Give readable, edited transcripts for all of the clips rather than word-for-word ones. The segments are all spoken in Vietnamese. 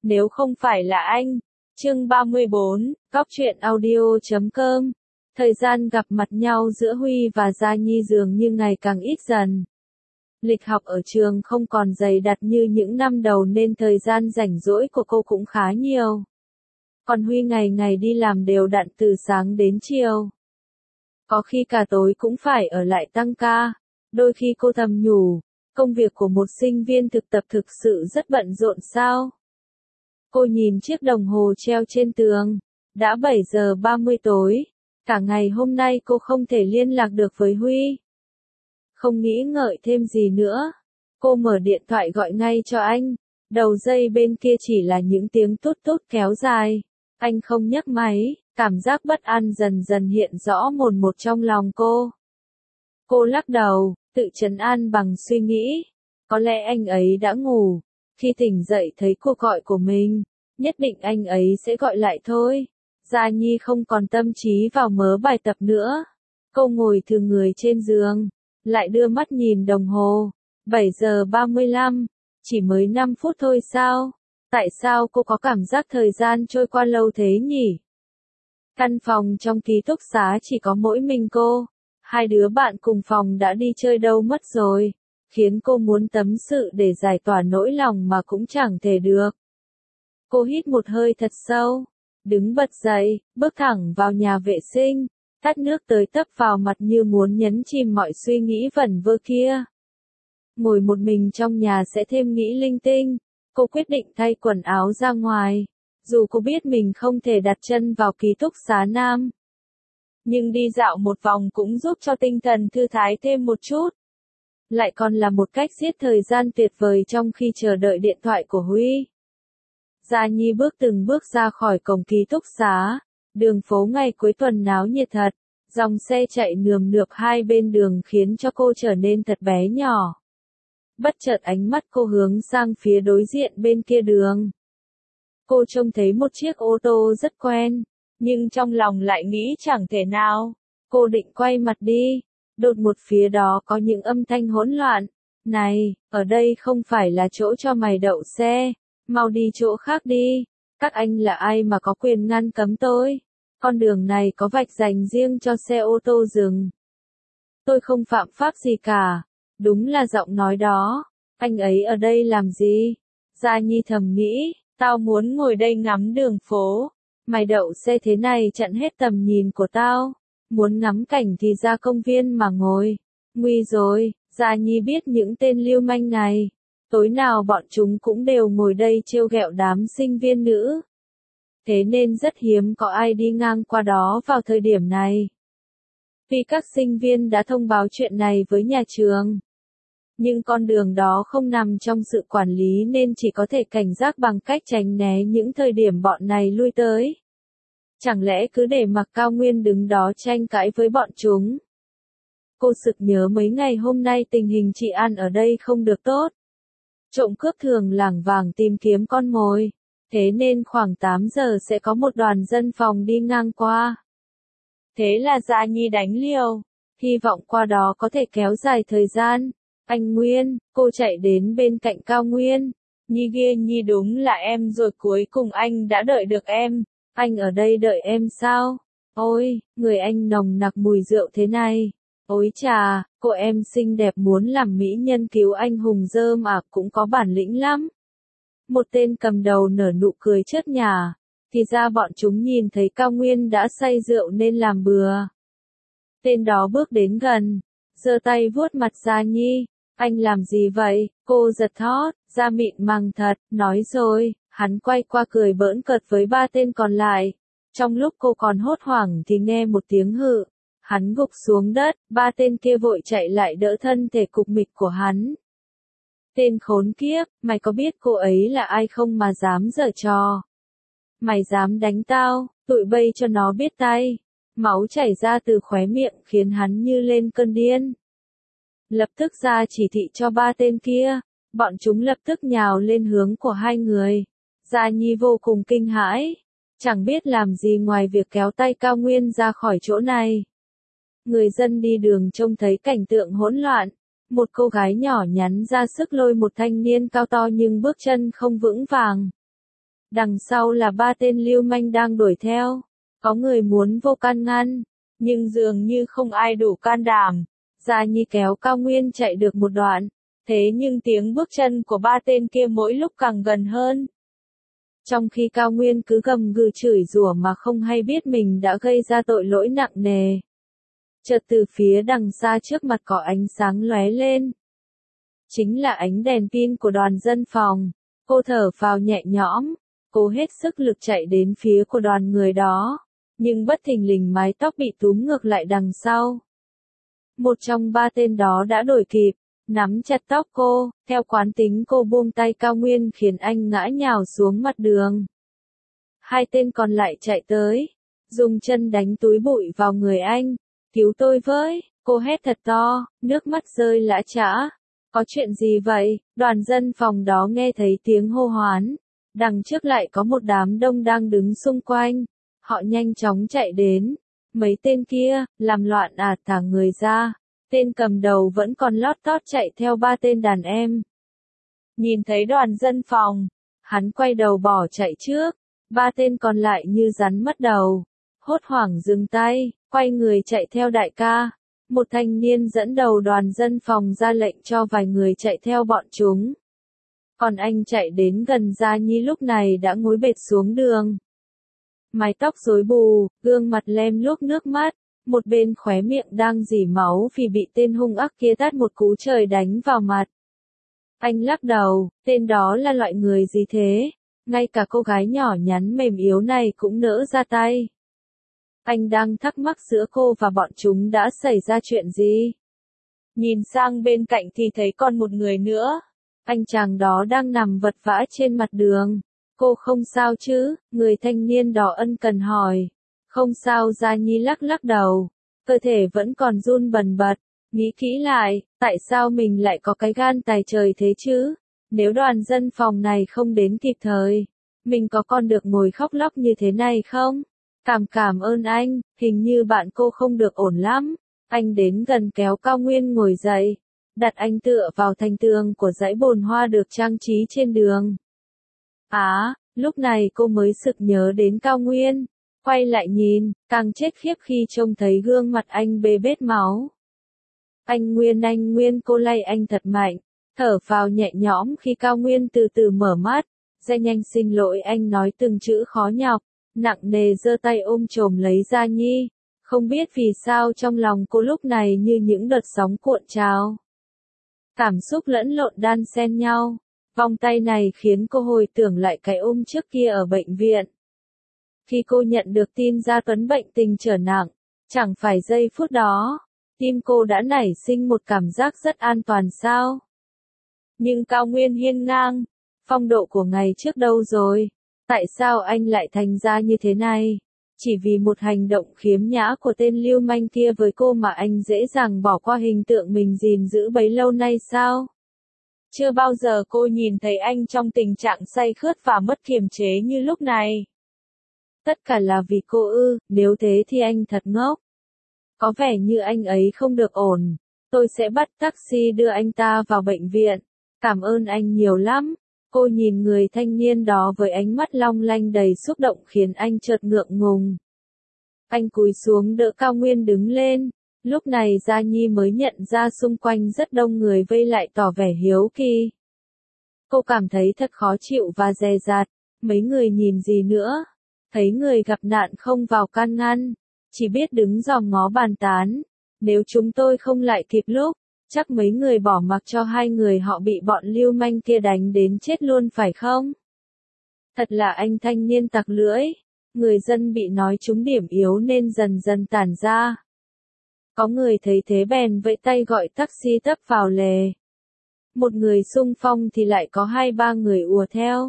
nếu không phải là anh. Chương 34, Góc truyện audio.com. Thời gian gặp mặt nhau giữa Huy và Gia Nhi dường như ngày càng ít dần. Lịch học ở trường không còn dày đặc như những năm đầu nên thời gian rảnh rỗi của cô cũng khá nhiều. Còn Huy ngày ngày đi làm đều đặn từ sáng đến chiều. Có khi cả tối cũng phải ở lại tăng ca. Đôi khi cô thầm nhủ, công việc của một sinh viên thực tập thực sự rất bận rộn sao? Cô nhìn chiếc đồng hồ treo trên tường. Đã 7 giờ 30 tối. Cả ngày hôm nay cô không thể liên lạc được với Huy. Không nghĩ ngợi thêm gì nữa. Cô mở điện thoại gọi ngay cho anh. Đầu dây bên kia chỉ là những tiếng tút tút kéo dài. Anh không nhấc máy. Cảm giác bất an dần dần hiện rõ mồn một trong lòng cô. Cô lắc đầu, tự trấn an bằng suy nghĩ. Có lẽ anh ấy đã ngủ. Khi tỉnh dậy thấy cuộc gọi của mình, nhất định anh ấy sẽ gọi lại thôi. Gia Nhi không còn tâm trí vào mớ bài tập nữa. Cô ngồi thừ người trên giường, lại đưa mắt nhìn đồng hồ. 7 giờ 35, chỉ mới 5 phút thôi sao? Tại sao cô có cảm giác thời gian trôi qua lâu thế nhỉ? Căn phòng trong ký túc xá chỉ có mỗi mình cô. Hai đứa bạn cùng phòng đã đi chơi đâu mất rồi, khiến cô muốn tâm sự để giải tỏa nỗi lòng mà cũng chẳng thể được. Cô hít một hơi thật sâu, đứng bật dậy, bước thẳng vào nhà vệ sinh, tắt nước tới tấp vào mặt như muốn nhấn chìm mọi suy nghĩ vẩn vơ kia. Ngồi một mình trong nhà sẽ thêm nghĩ linh tinh, cô quyết định thay quần áo ra ngoài, dù cô biết mình không thể đặt chân vào ký túc xá nam. Nhưng đi dạo một vòng cũng giúp cho tinh thần thư thái thêm một chút. Lại còn là một cách giết thời gian tuyệt vời trong khi chờ đợi điện thoại của Huy. Gia Nhi bước từng bước ra khỏi cổng ký túc xá. Đường phố ngày cuối tuần náo nhiệt thật. Dòng xe chạy nườm nượp hai bên đường khiến cho cô trở nên thật bé nhỏ. Bất chợt ánh mắt cô hướng sang phía đối diện bên kia đường. Cô trông thấy một chiếc ô tô rất quen, nhưng trong lòng lại nghĩ chẳng thể nào. Cô định quay mặt đi. Đột một phía đó có những âm thanh hỗn loạn. Này, ở đây không phải là chỗ cho mày đậu xe. Mau đi chỗ khác đi. Các anh là ai mà có quyền ngăn cấm tôi? Con đường này có vạch dành riêng cho xe ô tô dừng. Tôi không phạm pháp gì cả. Đúng là giọng nói đó. Anh ấy ở đây làm gì? Gia Nhi thầm nghĩ, tao muốn ngồi đây ngắm đường phố. Mày đậu xe thế này chặn hết tầm nhìn của tao. Muốn ngắm cảnh thì ra công viên mà ngồi. Nguy rồi, Gia Nhi biết những tên lưu manh này. Tối nào bọn chúng cũng đều ngồi đây trêu ghẹo đám sinh viên nữ. Thế nên rất hiếm có ai đi ngang qua đó vào thời điểm này. Vì các sinh viên đã thông báo chuyện này với nhà trường. Nhưng con đường đó không nằm trong sự quản lý nên chỉ có thể cảnh giác bằng cách tránh né những thời điểm bọn này lui tới. Chẳng lẽ cứ để mặc Cao Nguyên đứng đó tranh cãi với bọn chúng? Cô sực nhớ mấy ngày hôm nay tình hình trị an ở đây không được tốt. Trộm cướp thường lảng vảng tìm kiếm con mồi. Thế nên khoảng 8 giờ sẽ có một đoàn dân phòng đi ngang qua. Thế là Gia Nhi đánh liều. Hy vọng qua đó có thể kéo dài thời gian. Anh Nguyên, cô chạy đến bên cạnh Cao Nguyên. Nhi ghê Nhi đúng là em rồi, cuối cùng anh đã đợi được em. Anh ở đây đợi em sao? Ôi, người anh nồng nặc mùi rượu thế này. Ôi chà, cô em xinh đẹp muốn làm mỹ nhân cứu anh hùng dơ mà cũng có bản lĩnh lắm. Một tên cầm đầu nở nụ cười chớt nhả. Thì ra bọn chúng nhìn thấy Cao Nguyên đã say rượu nên làm bừa. Tên đó bước đến gần, giơ tay vuốt mặt Gia Nhi. Anh làm gì vậy? Cô giật thót, da mịn màng thật, nói rồi. Hắn quay qua cười bỡn cợt với ba tên còn lại. Trong lúc cô còn hốt hoảng thì nghe một tiếng hự. Hắn gục xuống đất, ba tên kia vội chạy lại đỡ thân thể cục mịch của hắn. Tên khốn kiếp, mày có biết cô ấy là ai không mà dám giở trò? Mày dám đánh tao, tụi bây cho nó biết tay. Máu chảy ra từ khóe miệng khiến hắn như lên cơn điên. Lập tức ra chỉ thị cho ba tên kia. Bọn chúng lập tức nhào lên hướng của hai người. Gia Nhi vô cùng kinh hãi. Chẳng biết làm gì ngoài việc kéo tay Cao Nguyên ra khỏi chỗ này. Người dân đi đường trông thấy cảnh tượng hỗn loạn. Một cô gái nhỏ nhắn ra sức lôi một thanh niên cao to nhưng bước chân không vững vàng. Đằng sau là 3 tên lưu manh đang đuổi theo. Có người muốn vô can ngăn, nhưng dường như không ai đủ can đảm. Gia Nhi kéo Cao Nguyên chạy được một đoạn, thế nhưng tiếng bước chân của 3 tên kia mỗi lúc càng gần hơn. Trong khi Cao Nguyên cứ gầm gừ chửi rủa mà không hay biết mình đã gây ra tội lỗi nặng nề. Chợt từ phía đằng xa trước mặt có ánh sáng lóe lên. Chính là ánh đèn pin của đoàn dân phòng. Cô thở phào nhẹ nhõm, cố hết sức lực chạy đến phía của đoàn người đó. Nhưng bất thình lình mái tóc bị túm ngược lại đằng sau. Một trong 3 tên đó đã đuổi kịp, nắm chặt tóc cô, theo quán tính cô buông tay Cao Nguyên khiến anh ngã nhào xuống mặt đường. 2 tên còn lại chạy tới, dùng chân đánh túi bụi vào người anh. Cứu tôi với, cô hét thật to, nước mắt rơi lã chã. Có chuyện gì vậy? Đoàn dân phòng đó nghe thấy tiếng hô hoán. Đằng trước lại có một đám đông đang đứng xung quanh. Họ nhanh chóng chạy đến. Mấy tên kia, làm loạn thả người ra. Tên cầm đầu vẫn còn lót tót chạy theo 3 tên đàn em. Nhìn thấy đoàn dân phòng, hắn quay đầu bỏ chạy trước. 3 tên còn lại như rắn mất đầu. Hốt hoảng dừng tay, quay người chạy theo đại ca. Một thanh niên dẫn đầu đoàn dân phòng ra lệnh cho vài người chạy theo bọn chúng. Còn anh chạy đến gần Gia Nhi lúc này đã ngồi bệt xuống đường. Mái tóc rối bù, gương mặt lem luốc nước mắt, một bên khóe miệng đang rỉ máu vì bị tên hung ác kia tát một cú trời đánh vào mặt. Anh lắc đầu, tên đó là loại người gì thế? Ngay cả cô gái nhỏ nhắn mềm yếu này cũng nỡ ra tay. Anh đang thắc mắc giữa cô và bọn chúng đã xảy ra chuyện gì. Nhìn sang bên cạnh thì thấy còn một người nữa. Anh chàng đó đang nằm vật vã trên mặt đường. Cô không sao chứ? Người thanh niên đó ân cần hỏi. Không sao, Gia Nhi lắc lắc đầu. Cơ thể vẫn còn run bần bật. Nghĩ kỹ lại, tại sao mình lại có cái gan tài trời thế chứ? Nếu đoàn dân phòng này không đến kịp thời, mình có còn được ngồi khóc lóc như thế này không? Cảm ơn anh, hình như bạn cô không được ổn lắm. Anh đến gần kéo Cao Nguyên ngồi dậy, đặt anh tựa vào thành tường của dãy bồn hoa được trang trí trên đường. Lúc này cô mới sực nhớ đến Cao Nguyên, quay lại nhìn, càng chết khiếp khi trông thấy gương mặt anh bê bết máu. Anh Nguyên, cô lay anh thật mạnh, thở phào nhẹ nhõm khi Cao Nguyên từ từ mở mắt. Dạ nhanh xin lỗi, anh nói từng chữ khó nhọc, nặng nề giơ tay ôm chồm lấy Gia Nhi. Không biết vì sao trong lòng cô lúc này như những đợt sóng cuộn trào. Cảm xúc lẫn lộn đan xen nhau. Vòng tay này khiến cô hồi tưởng lại cái ôm trước kia ở bệnh viện. Khi cô nhận được tin Gia Tuấn bệnh tình trở nặng, chẳng phải giây phút đó, tim cô đã nảy sinh một cảm giác rất an toàn sao? Nhưng Cao Nguyên hiên ngang, phong độ của ngày trước đâu rồi? Tại sao anh lại thành ra như thế này? Chỉ vì một hành động khiếm nhã của tên lưu manh kia với cô mà anh dễ dàng bỏ qua hình tượng mình gìn giữ bấy lâu nay sao? Chưa bao giờ cô nhìn thấy anh trong tình trạng say khướt và mất kiềm chế như lúc này. Tất cả là vì cô ư? Nếu thế thì anh thật ngốc. Có vẻ như anh ấy không được ổn. Tôi sẽ bắt taxi đưa anh ta vào bệnh viện. Cảm ơn anh nhiều lắm. Cô nhìn người thanh niên đó với ánh mắt long lanh đầy xúc động khiến anh chợt ngượng ngùng. Anh cúi xuống đỡ Cao Nguyên đứng lên. Lúc này Gia Nhi mới nhận ra xung quanh rất đông người vây lại tỏ vẻ hiếu kỳ. Cô cảm thấy thật khó chịu và dè dặt. Mấy người nhìn gì nữa? Thấy người gặp nạn không vào can ngăn, chỉ biết đứng dòm ngó bàn tán. Nếu chúng tôi không lại kịp lúc, chắc mấy người bỏ mặc cho 2 người họ bị bọn lưu manh kia đánh đến chết luôn phải không? Thật là anh thanh niên tặc lưỡi. Người dân bị nói trúng điểm yếu nên dần dần tản ra. Có người thấy thế bèn vẫy tay gọi taxi tấp vào lề. Một người xung phong thì lại có 2-3 người ùa theo.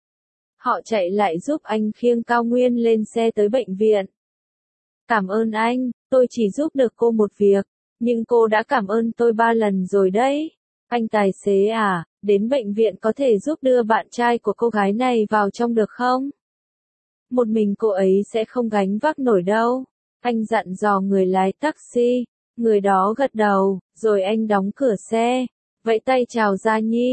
Họ chạy lại giúp anh khiêng Cao Nguyên lên xe tới bệnh viện. Cảm ơn anh, tôi chỉ giúp được cô một việc, nhưng cô đã cảm ơn tôi 3 lần rồi đấy. Anh tài xế à, đến bệnh viện có thể giúp đưa bạn trai của cô gái này vào trong được không? Một mình cô ấy sẽ không gánh vác nổi đâu. Anh dặn dò người lái taxi, người đó gật đầu, rồi anh đóng cửa xe, vẫy tay chào Gia Nhi.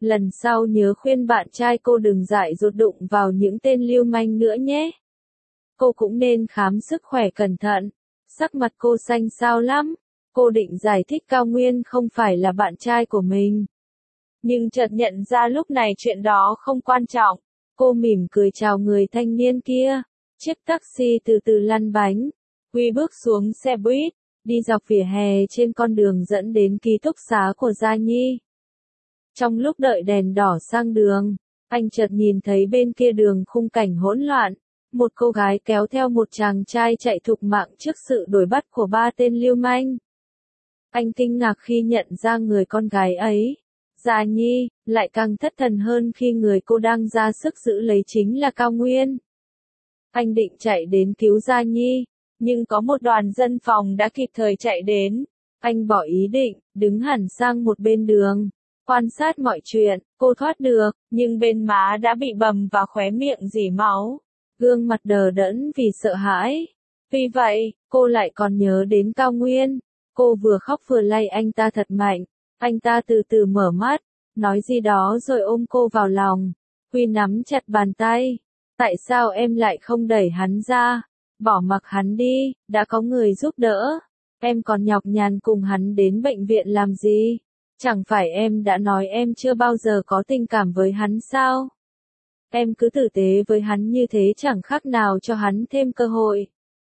lần sau nhớ khuyên bạn trai cô đừng dại dột đụng vào những tên lưu manh nữa nhé. Cô cũng nên khám sức khỏe cẩn thận. Sắc mặt cô xanh xao lắm. Cô định giải thích Cao Nguyên không phải là bạn trai của mình. Nhưng chợt nhận ra lúc này chuyện đó không quan trọng. Cô mỉm cười chào người thanh niên kia. Chiếc taxi từ từ lăn bánh. Huy bước xuống xe buýt, đi dọc vỉa hè trên con đường dẫn đến ký túc xá của Gia Nhi. Trong lúc đợi đèn đỏ sang đường, anh chợt nhìn thấy bên kia đường khung cảnh hỗn loạn. Một cô gái kéo theo một chàng trai chạy thục mạng trước sự đuổi bắt của 3 tên lưu manh. Anh kinh ngạc khi nhận ra người con gái ấy, Gia Nhi, lại càng thất thần hơn khi người cô đang ra sức giữ lấy chính là Cao Nguyên. Anh định chạy đến cứu Gia Nhi, nhưng có một đoàn dân phòng đã kịp thời chạy đến. Anh bỏ ý định, đứng hẳn sang một bên đường, quan sát mọi chuyện. Cô thoát được, nhưng bên má đã bị bầm và khóe miệng rỉ máu. Gương mặt đờ đẫn vì sợ hãi. Vì vậy, cô lại còn nhớ đến Cao Nguyên. Cô vừa khóc vừa lay anh ta thật mạnh. Anh ta từ từ mở mắt, nói gì đó rồi ôm cô vào lòng. Huy nắm chặt bàn tay. Tại sao em lại không đẩy hắn ra? Bỏ mặc hắn đi, đã có người giúp đỡ. Em còn nhọc nhằn cùng hắn đến bệnh viện làm gì? Chẳng phải em đã nói em chưa bao giờ có tình cảm với hắn sao? Em cứ tử tế với hắn như thế chẳng khác nào cho hắn thêm cơ hội.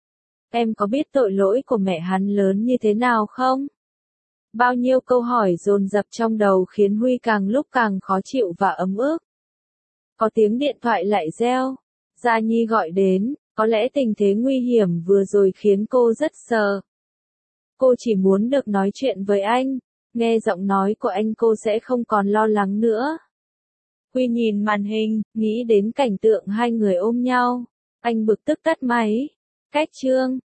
Em có biết tội lỗi của mẹ hắn lớn như thế nào không? Bao nhiêu câu hỏi dồn dập trong đầu khiến Huy càng lúc càng khó chịu và ấm ức. Có tiếng điện thoại lại reo. Gia Nhi gọi đến, có lẽ tình thế nguy hiểm vừa rồi khiến cô rất sợ. Cô chỉ muốn được nói chuyện với anh, nghe giọng nói của anh cô sẽ không còn lo lắng nữa. Huy nhìn màn hình, nghĩ đến cảnh tượng hai người ôm nhau. Anh bực tức tắt máy. Cách chương